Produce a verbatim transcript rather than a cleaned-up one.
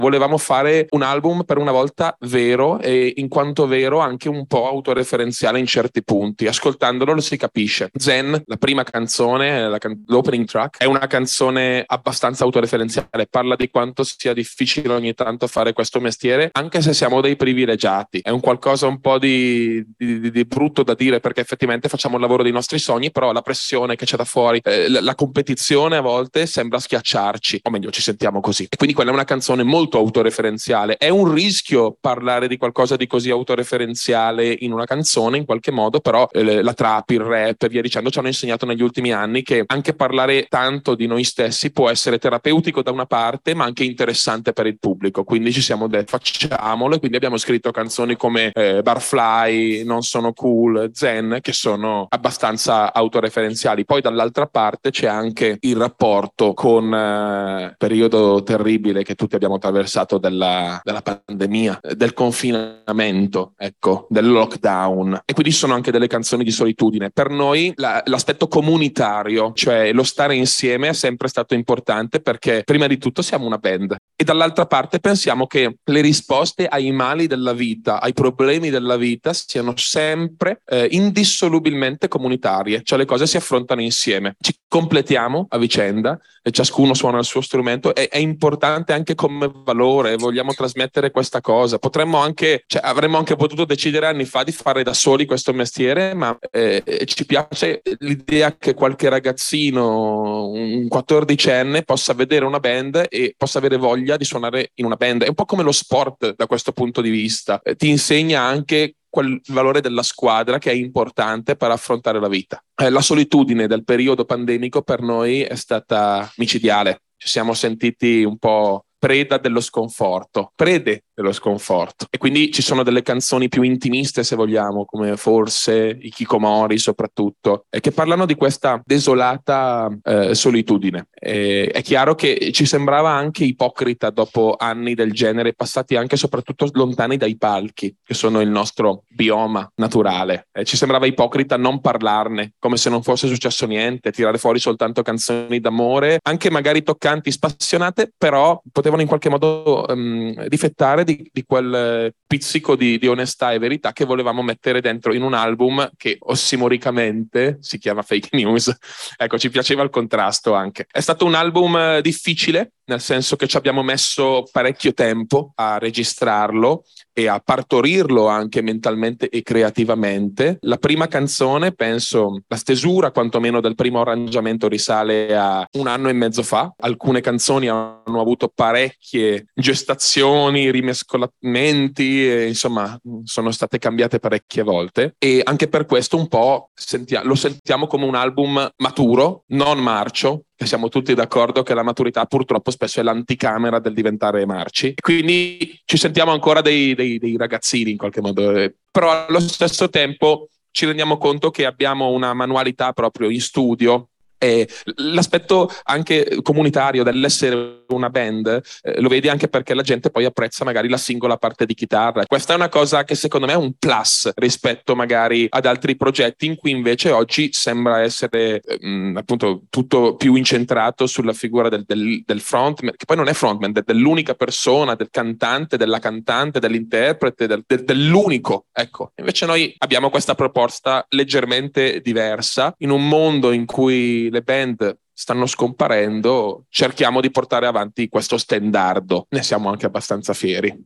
Volevamo fare un album per una volta vero e in quanto vero anche un po' autoreferenziale in certi punti. Ascoltandolo lo si capisce. Zen, la prima canzone, la can- l'opening track, è una canzone abbastanza autoreferenziale, parla di quanto sia difficile ogni tanto fare questo mestiere, anche se siamo dei privilegiati. È un qualcosa un po' di, di, di brutto da dire, perché effettivamente facciamo il lavoro dei nostri sogni, però la pressione che c'è da fuori, eh, la, la competizione a volte sembra schiacciarci, o meglio ci sentiamo così. E quindi quella è una canzone molto autoreferenziale. È un rischio parlare di qualcosa di così autoreferenziale in una canzone, in qualche modo, però eh, la trap, il rap e via dicendo ci hanno insegnato negli ultimi anni che anche parlare tanto di noi stessi può essere terapeutico da una parte, ma anche interessante per il pubblico. Quindi ci siamo detti facciamolo, e quindi abbiamo scritto canzoni come eh, Barfly, Non sono cool, Zen, che sono abbastanza autoreferenziali. Poi dall'altra parte c'è anche il rapporto con eh, il periodo terribile che tutti abbiamo attraversato della, della pandemia, del confinamento, ecco, del lockdown. E quindi sono anche delle canzoni di solitudine. Per noi la, l'aspetto comunitario, cioè lo stare insieme, è sempre stato importante, perché prima di tutto siamo una band e dall'altra parte pensiamo che le risposte ai mali della vita, ai problemi della vita siano sempre eh, indissolubilmente comunitarie, cioè le cose si affrontano insieme, ci completiamo a vicenda e ciascuno suona il suo strumento. È, è importante anche come valore, vogliamo trasmettere questa cosa. Potremmo anche, cioè avremmo anche potuto decidere anni fa di fare da soli questo mestiere, ma eh, ci piace l'idea che qualche ragazzino, un quattordicenne, possa vedere una band e possa avere voglia di suonare in una band. È un po' come lo sport da questo punto di vista, eh, ti insegna anche quel valore della squadra che è importante per affrontare la vita. Eh, la solitudine del periodo pandemico per noi è stata micidiale. Ci siamo sentiti un po' preda dello sconforto, prede dello sconforto. E quindi ci sono delle canzoni più intimiste, se vogliamo, come Forse, i Kikomori soprattutto, eh, che parlano di questa desolata eh, solitudine. E è chiaro che ci sembrava anche ipocrita, dopo anni del genere, passati anche soprattutto lontani dai palchi, che sono il nostro bioma naturale. Eh, ci sembrava ipocrita non parlarne, come se non fosse successo niente, tirare fuori soltanto canzoni d'amore, anche magari toccanti, spassionate, però potevano in qualche modo um, difettare di, di quel pizzico di, di onestà e verità che volevamo mettere dentro in un album che ossimoricamente si chiama Fake News. Ecco, ci piaceva il contrasto anche. È stato un album difficile, nel senso che ci abbiamo messo parecchio tempo a registrarlo e a partorirlo anche mentalmente e creativamente. La prima canzone, penso, la stesura quantomeno del primo arrangiamento risale a un anno e mezzo fa. Alcune canzoni hanno avuto parecchie gestazioni, rimescolamenti, e, insomma, sono state cambiate parecchie volte, e anche per questo un po' sentia- lo sentiamo come un album maturo, non marcio. Siamo tutti d'accordo che la maturità purtroppo spesso è l'anticamera del diventare marci, quindi ci sentiamo ancora dei, dei, dei ragazzini in qualche modo, eh. Però allo stesso tempo ci rendiamo conto che abbiamo una manualità proprio in studio. E l'aspetto anche comunitario dell'essere una band eh, lo vedi anche perché la gente poi apprezza magari la singola parte di chitarra. Questa è una cosa che secondo me è un plus rispetto magari ad altri progetti in cui invece oggi sembra essere ehm, appunto tutto più incentrato sulla figura del, del, del frontman, che poi non è frontman, de, dell'unica persona, del cantante, della cantante, dell'interprete, del, del, dell'unico. Ecco, invece noi abbiamo questa proposta leggermente diversa in un mondo in cui le band stanno scomparendo. Cerchiamo di portare avanti questo stendardo, ne siamo anche abbastanza fieri.